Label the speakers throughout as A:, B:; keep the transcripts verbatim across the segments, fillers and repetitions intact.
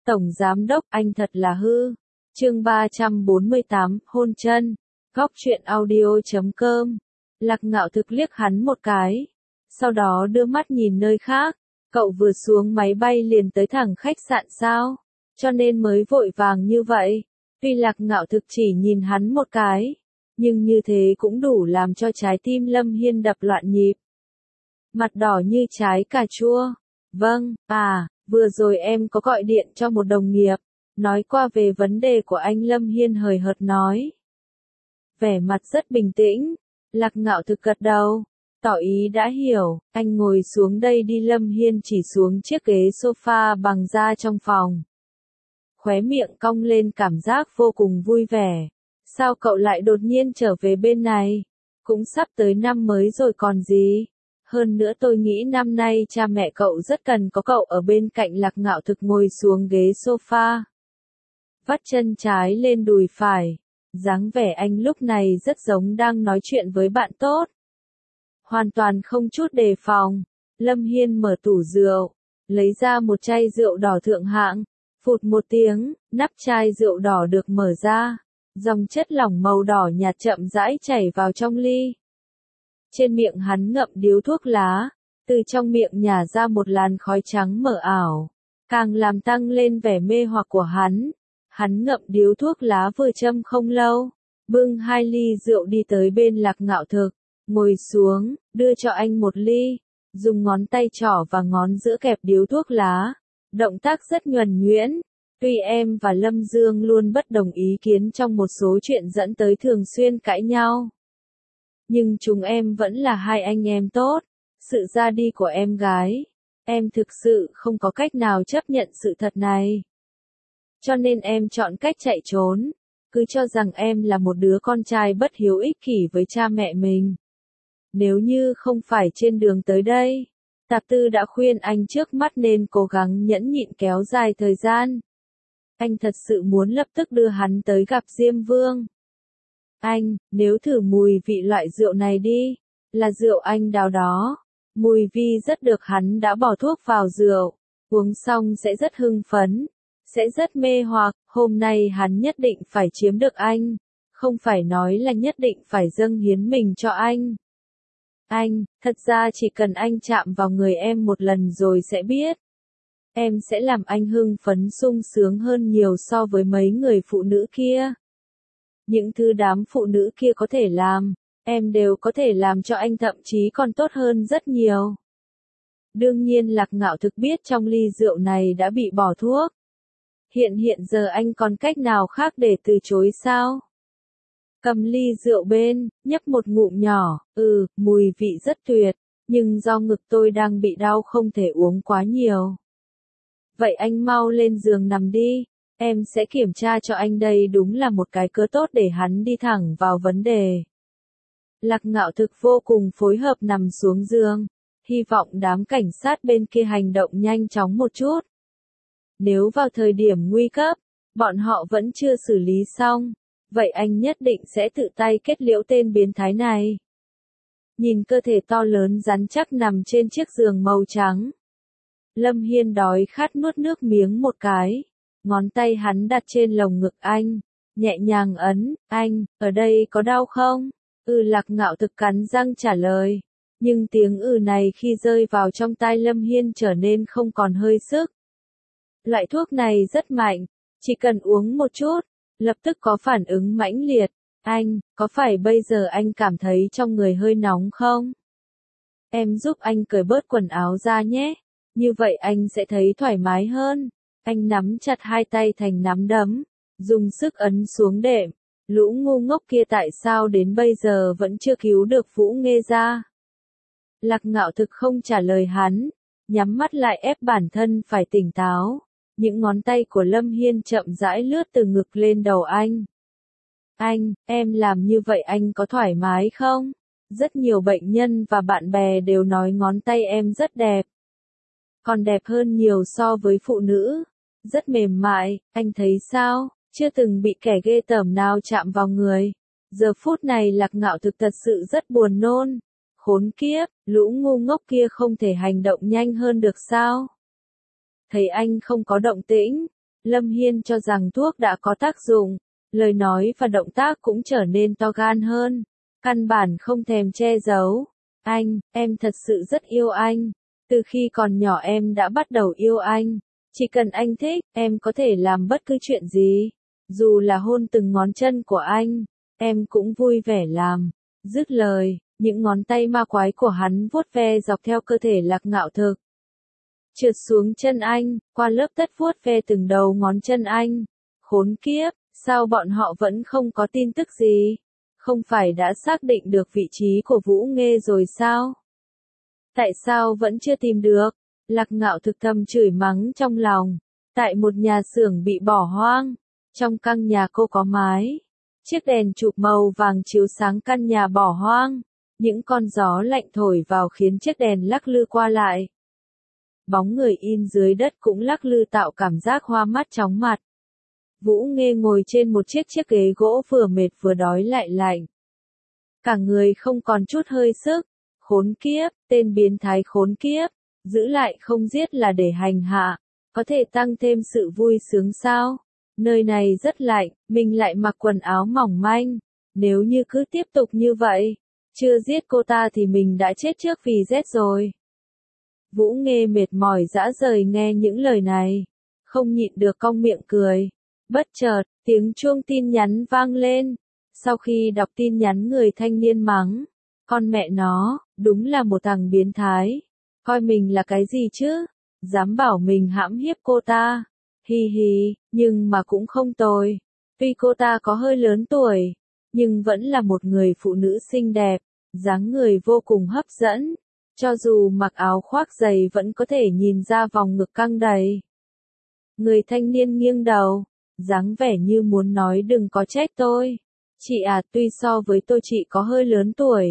A: Tổng Giám Đốc, anh thật là hư. Chương ba trăm bốn mươi tám, hôn chân. Góc truyện audio chấm com. Lạc Ngạo Thực liếc hắn một cái. Sau đó đưa mắt nhìn nơi khác. Cậu vừa xuống máy bay liền tới thẳng khách sạn sao? Cho nên mới vội vàng như vậy. Tuy Lạc Ngạo Thực chỉ nhìn hắn một cái. Nhưng như thế cũng đủ làm cho trái tim Lâm Hiên đập loạn nhịp. Mặt đỏ như trái cà chua. Vâng, à, vừa rồi em có gọi điện cho một đồng nghiệp. Nói qua về vấn đề của anh, Lâm Hiên hời hợt nói. Vẻ mặt rất bình tĩnh. Lạc Ngạo Thực gật đầu. Tỏ ý đã hiểu. Anh ngồi xuống đây đi. Lâm Hiên chỉ xuống chiếc ghế sofa bằng da trong phòng. Khóe miệng cong lên, cảm giác vô cùng vui vẻ. Sao cậu lại đột nhiên trở về bên này? Cũng sắp tới năm mới rồi còn gì? Hơn nữa tôi nghĩ năm nay cha mẹ cậu rất cần có cậu ở bên cạnh. Lạc Ngạo Thực ngồi xuống ghế sofa. Vắt chân trái lên đùi phải. Dáng vẻ anh lúc này rất giống đang nói chuyện với bạn tốt. Hoàn toàn không chút đề phòng. Lâm Hiên mở tủ rượu. Lấy ra một chai rượu đỏ thượng hạng. Phụt một tiếng, nắp chai rượu đỏ được mở ra. Dòng chất lỏng màu đỏ nhạt chậm rãi chảy vào trong ly. Trên miệng hắn ngậm điếu thuốc lá. Từ trong miệng nhả ra một làn khói trắng mờ ảo. Càng làm tăng lên vẻ mê hoặc của hắn. Hắn ngậm điếu thuốc lá vừa châm không lâu. Bưng hai ly rượu đi tới bên Lạc Ngạo Thực. Ngồi xuống, đưa cho anh một ly. Dùng ngón tay trỏ và ngón giữa kẹp điếu thuốc lá. Động tác rất nhuần nhuyễn. Tuy em và Lâm Dương luôn bất đồng ý kiến trong một số chuyện dẫn tới thường xuyên cãi nhau. Nhưng chúng em vẫn là hai anh em tốt. Sự ra đi của em gái. Em thực sự không có cách nào chấp nhận sự thật này. Cho nên em chọn cách chạy trốn. Cứ cho rằng em là một đứa con trai bất hiếu ích kỷ với cha mẹ mình. Nếu như không phải trên đường tới đây, Tạp Tư đã khuyên anh trước mắt nên cố gắng nhẫn nhịn kéo dài thời gian. Anh thật sự muốn lập tức đưa hắn tới gặp Diêm Vương. Anh, nếu thử mùi vị loại rượu này đi, là rượu anh đào đó. Mùi vi rất được, hắn đã bỏ thuốc vào rượu. Uống xong sẽ rất hưng phấn, sẽ rất mê hoặc. Hôm nay hắn nhất định phải chiếm được anh. Không phải nói là nhất định phải dâng hiến mình cho anh. Anh, thật ra chỉ cần anh chạm vào người em một lần rồi sẽ biết. Em sẽ làm anh hưng phấn sung sướng hơn nhiều so với mấy người phụ nữ kia. Những thứ đám phụ nữ kia có thể làm, em đều có thể làm cho anh, thậm chí còn tốt hơn rất nhiều. Đương nhiên Lạc Ngạo Thực biết trong ly rượu này đã bị bỏ thuốc. Hiện hiện giờ anh còn cách nào khác để từ chối sao? Cầm ly rượu bên, nhấp một ngụm nhỏ. Ừ, mùi vị rất tuyệt. Nhưng do ngực tôi đang bị đau không thể uống quá nhiều. Vậy anh mau lên giường nằm đi. Em sẽ kiểm tra cho anh. Đây đúng là một cái cớ tốt để hắn đi thẳng vào vấn đề. Lạc Ngạo Thực vô cùng phối hợp nằm xuống giường. Hy vọng đám cảnh sát bên kia hành động nhanh chóng một chút. Nếu vào thời điểm nguy cấp, bọn họ vẫn chưa xử lý xong, vậy anh nhất định sẽ tự tay kết liễu tên biến thái này. Nhìn cơ thể to lớn rắn chắc nằm trên chiếc giường màu trắng. Lâm Hiên đói khát nuốt nước miếng một cái. Ngón tay hắn đặt trên lồng ngực anh. Nhẹ nhàng ấn. Anh, ở đây có đau không? Ừ, Lạc Ngạo Thực cắn răng trả lời. Nhưng tiếng ừ này khi rơi vào trong tai Lâm Hiên trở nên không còn hơi sức. Loại thuốc này rất mạnh. Chỉ cần uống một chút, lập tức có phản ứng mãnh liệt. Anh, có phải bây giờ anh cảm thấy trong người hơi nóng không? Em giúp anh cởi bớt quần áo ra nhé. Như vậy anh sẽ thấy thoải mái hơn. Anh nắm chặt hai tay thành nắm đấm. Dùng sức ấn xuống đệm. Lũ ngu ngốc kia tại sao đến bây giờ vẫn chưa cứu được Vũ Nghê ra? Lạc Ngạo Thực không trả lời hắn. Nhắm mắt lại ép bản thân phải tỉnh táo. Những ngón tay của Lâm Hiên chậm rãi lướt từ ngực lên đầu anh. Anh, em làm như vậy anh có thoải mái không? Rất nhiều bệnh nhân và bạn bè đều nói ngón tay em rất đẹp. Còn đẹp hơn nhiều so với phụ nữ. Rất mềm mại, anh thấy sao? Chưa từng bị kẻ ghê tởm nào chạm vào người. Giờ phút này Lạc Ngạo Thực thật sự rất buồn nôn. Khốn kiếp, lũ ngu ngốc kia không thể hành động nhanh hơn được sao? Thấy anh không có động tĩnh, Lâm Hiên cho rằng thuốc đã có tác dụng, lời nói và động tác cũng trở nên to gan hơn, căn bản không thèm che giấu. Anh, em thật sự rất yêu anh. Từ khi còn nhỏ em đã bắt đầu yêu anh. Chỉ cần anh thích, em có thể làm bất cứ chuyện gì. Dù là hôn từng ngón chân của anh, em cũng vui vẻ làm. Dứt lời, những ngón tay ma quái của hắn vuốt ve dọc theo cơ thể Lạc Ngạo Thực. Trượt xuống chân anh, qua lớp tất vuốt ve từng đầu ngón chân anh. Khốn kiếp, sao bọn họ vẫn không có tin tức gì? Không phải đã xác định được vị trí của Vũ Nghê rồi sao? Tại sao vẫn chưa tìm được? Lạc Ngạo Thực thầm chửi mắng trong lòng. Tại một nhà xưởng bị bỏ hoang, trong căn nhà cô có mái. Chiếc đèn chụp màu vàng chiếu sáng căn nhà bỏ hoang. Những con gió lạnh thổi vào khiến chiếc đèn lắc lư qua lại. Bóng người in dưới đất cũng lắc lư tạo cảm giác hoa mắt chóng mặt. Vũ Nghê ngồi trên một chiếc chiếc ghế gỗ vừa mệt vừa đói lại lạnh. Cả người không còn chút hơi sức. Khốn kiếp, tên biến thái khốn kiếp, giữ lại không giết là để hành hạ, có thể tăng thêm sự vui sướng sao? Nơi này rất lạnh, mình lại mặc quần áo mỏng manh, nếu như cứ tiếp tục như vậy, chưa giết cô ta thì mình đã chết trước vì rét rồi. Vũ Nghê mệt mỏi rã rời nghe những lời này, không nhịn được cong miệng cười. Bất chợt, tiếng chuông tin nhắn vang lên. Sau khi đọc tin nhắn người thanh niên mắng, con mẹ nó, đúng là một thằng biến thái. Coi mình là cái gì chứ? Dám bảo mình hãm hiếp cô ta. Hi hi, nhưng mà cũng không tồi. Tuy cô ta có hơi lớn tuổi, nhưng vẫn là một người phụ nữ xinh đẹp, dáng người vô cùng hấp dẫn. Cho dù mặc áo khoác dày vẫn có thể nhìn ra vòng ngực căng đầy. Người thanh niên nghiêng đầu, dáng vẻ như muốn nói đừng có trách tôi. Chị à, tuy so với tôi chị có hơi lớn tuổi,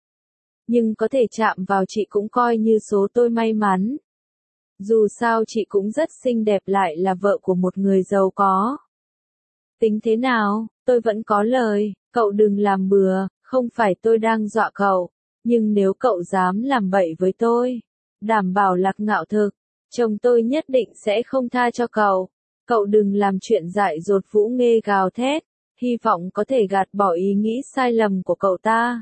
A: nhưng có thể chạm vào chị cũng coi như số tôi may mắn. Dù sao chị cũng rất xinh đẹp lại là vợ của một người giàu có. Tính thế nào, tôi vẫn có lời, cậu đừng làm bừa, không phải tôi đang dọa cậu, nhưng nếu cậu dám làm bậy với tôi, đảm bảo Lạc Ngạo Thực, chồng tôi nhất định sẽ không tha cho cậu. Cậu đừng làm chuyện dại dột. Vũ Nghê gào thét, hy vọng có thể gạt bỏ ý nghĩ sai lầm của cậu ta.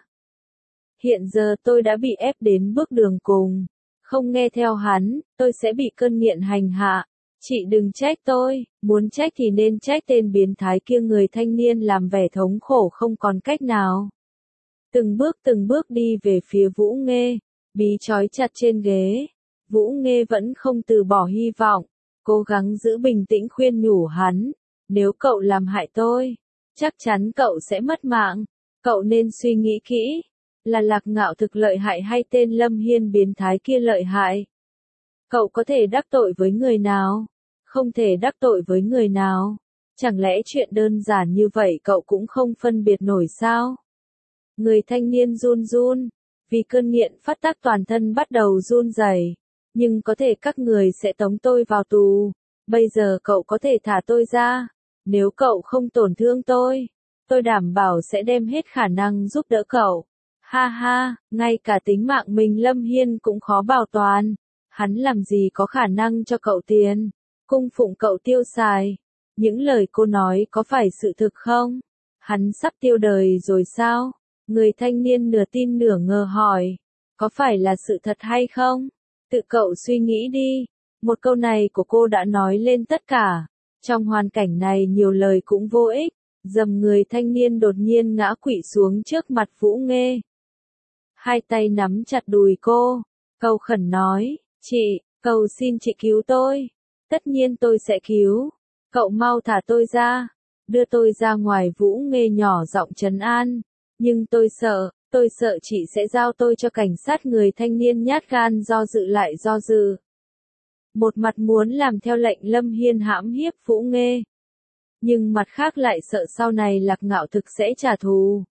A: Hiện giờ tôi đã bị ép đến bước đường cùng. Không nghe theo hắn, tôi sẽ bị cơn nghiện hành hạ. Chị đừng trách tôi, muốn trách thì nên trách tên biến thái kia. Người thanh niên làm vẻ thống khổ không còn cách nào. Từng bước từng bước đi về phía Vũ Nghê, bí trói chặt trên ghế. Vũ Nghê vẫn không từ bỏ hy vọng, cố gắng giữ bình tĩnh khuyên nhủ hắn. Nếu cậu làm hại tôi, chắc chắn cậu sẽ mất mạng. Cậu nên suy nghĩ kỹ. Là Lạc Ngạo Thực lợi hại hay tên Lâm Hiên biến thái kia lợi hại? Cậu có thể đắc tội với người nào? Không thể đắc tội với người nào? Chẳng lẽ chuyện đơn giản như vậy cậu cũng không phân biệt nổi sao? Người thanh niên run run, vì cơn nghiện phát tác toàn thân bắt đầu run rẩy. Nhưng có thể các người sẽ tống tôi vào tù. Bây giờ cậu có thể thả tôi ra. Nếu cậu không tổn thương tôi, tôi đảm bảo sẽ đem hết khả năng giúp đỡ cậu. Ha ha, ngay cả tính mạng mình Lâm Hiên cũng khó bảo toàn. Hắn làm gì có khả năng cho cậu tiền, cung phụng cậu tiêu xài. Những lời cô nói có phải sự thực không? Hắn sắp tiêu đời rồi sao? Người thanh niên nửa tin nửa ngờ hỏi. Có phải là sự thật hay không? Tự cậu suy nghĩ đi. Một câu này của cô đã nói lên tất cả. Trong hoàn cảnh này nhiều lời cũng vô ích. Dầm người thanh niên đột nhiên ngã quỵ xuống trước mặt Vũ Nghê. Hai tay nắm chặt đùi cô, cầu khẩn nói, chị, cầu xin chị cứu tôi. Tất nhiên tôi sẽ cứu. Cậu mau thả tôi ra. Đưa tôi ra ngoài. Vũ Nghê nhỏ giọng trấn an. Nhưng tôi sợ, tôi sợ chị sẽ giao tôi cho cảnh sát. Người thanh niên nhát gan do dự lại do dự. Một mặt muốn làm theo lệnh Lâm Hiên hãm hiếp Vũ Nghê. Nhưng mặt khác lại sợ sau này Lạc Ngạo Thực sẽ trả thù.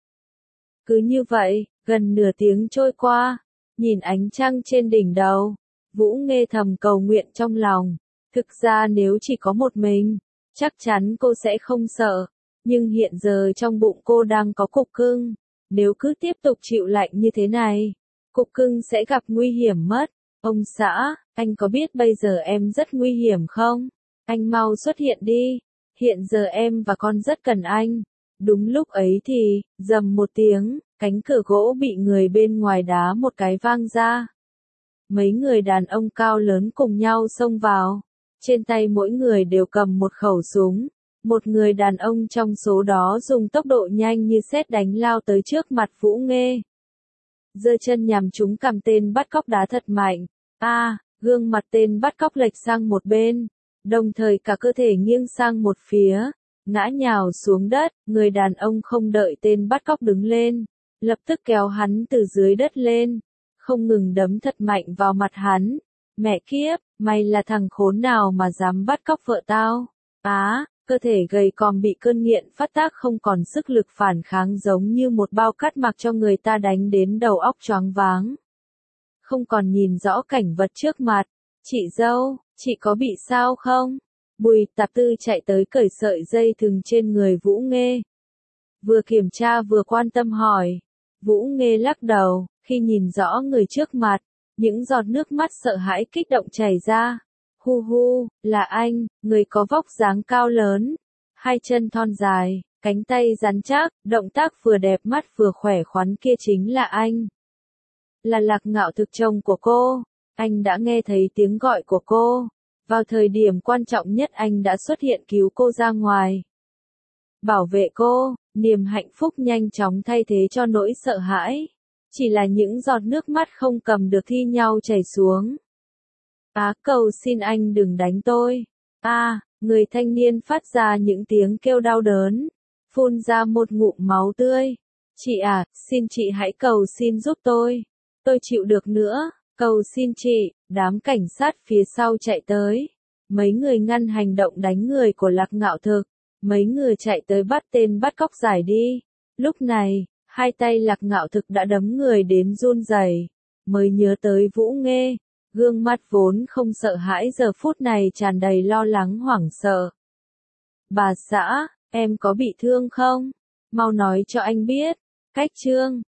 A: Cứ như vậy, gần nửa tiếng trôi qua, nhìn ánh trăng trên đỉnh đầu, Vũ Nghê thầm cầu nguyện trong lòng. Thực ra nếu chỉ có một mình, chắc chắn cô sẽ không sợ. Nhưng hiện giờ trong bụng cô đang có cục cưng. Nếu cứ tiếp tục chịu lạnh như thế này, cục cưng sẽ gặp nguy hiểm mất. Ông xã, anh có biết bây giờ em rất nguy hiểm không? Anh mau xuất hiện đi, hiện giờ em và con rất cần anh. Đúng lúc ấy thì, rầm một tiếng, cánh cửa gỗ bị người bên ngoài đá một cái vang ra. Mấy người đàn ông cao lớn cùng nhau xông vào. Trên tay mỗi người đều cầm một khẩu súng. Một người đàn ông trong số đó dùng tốc độ nhanh như sét đánh lao tới trước mặt Vũ Nghê. Giơ chân nhằm trúng cằm tên bắt cóc đá thật mạnh. A, à, gương mặt tên bắt cóc lệch sang một bên, đồng thời cả cơ thể nghiêng sang một phía, ngã nhào xuống đất. Người đàn ông không đợi tên bắt cóc đứng lên, lập tức kéo hắn từ dưới đất lên, không ngừng đấm thật mạnh vào mặt hắn. Mẹ kiếp, mày là thằng khốn nào mà dám bắt cóc vợ tao? Á, à, cơ thể gầy còm bị cơn nghiện phát tác không còn sức lực phản kháng, giống như một bao cát mặc cho người ta đánh đến đầu óc choáng váng. Không còn nhìn rõ cảnh vật trước mặt. Chị dâu, chị có bị sao không? Bùi Tạp Tư chạy tới cởi sợi dây thừng trên người Vũ Nghê. Vừa kiểm tra vừa quan tâm hỏi. Vũ Nghê lắc đầu, khi nhìn rõ người trước mặt, những giọt nước mắt sợ hãi kích động chảy ra. Hu hu, là anh, người có vóc dáng cao lớn, hai chân thon dài, cánh tay rắn chắc, động tác vừa đẹp mắt vừa khỏe khoắn kia chính là anh. Là Lạc Ngạo Thực, chồng của cô. Anh đã nghe thấy tiếng gọi của cô. Vào thời điểm quan trọng nhất anh đã xuất hiện cứu cô ra ngoài. Bảo vệ cô, niềm hạnh phúc nhanh chóng thay thế cho nỗi sợ hãi. Chỉ là những giọt nước mắt không cầm được thi nhau chảy xuống. Á, cầu xin anh đừng đánh tôi. A, à, người thanh niên phát ra những tiếng kêu đau đớn, phun ra một ngụm máu tươi. Chị à, xin chị hãy cầu xin giúp tôi. Tôi chịu được nữa, cầu xin chị. Đám cảnh sát phía sau chạy tới. Mấy người ngăn hành động đánh người của Lạc Ngạo Thực. Mấy người chạy tới bắt tên bắt cóc giải đi. Lúc này, hai tay Lạc Ngạo Thực đã đấm người đến run rẩy, mới nhớ tới Vũ Nghê. Gương mặt vốn không sợ hãi giờ phút này tràn đầy lo lắng hoảng sợ. Bà xã, em có bị thương không? Mau nói cho anh biết. Cách chương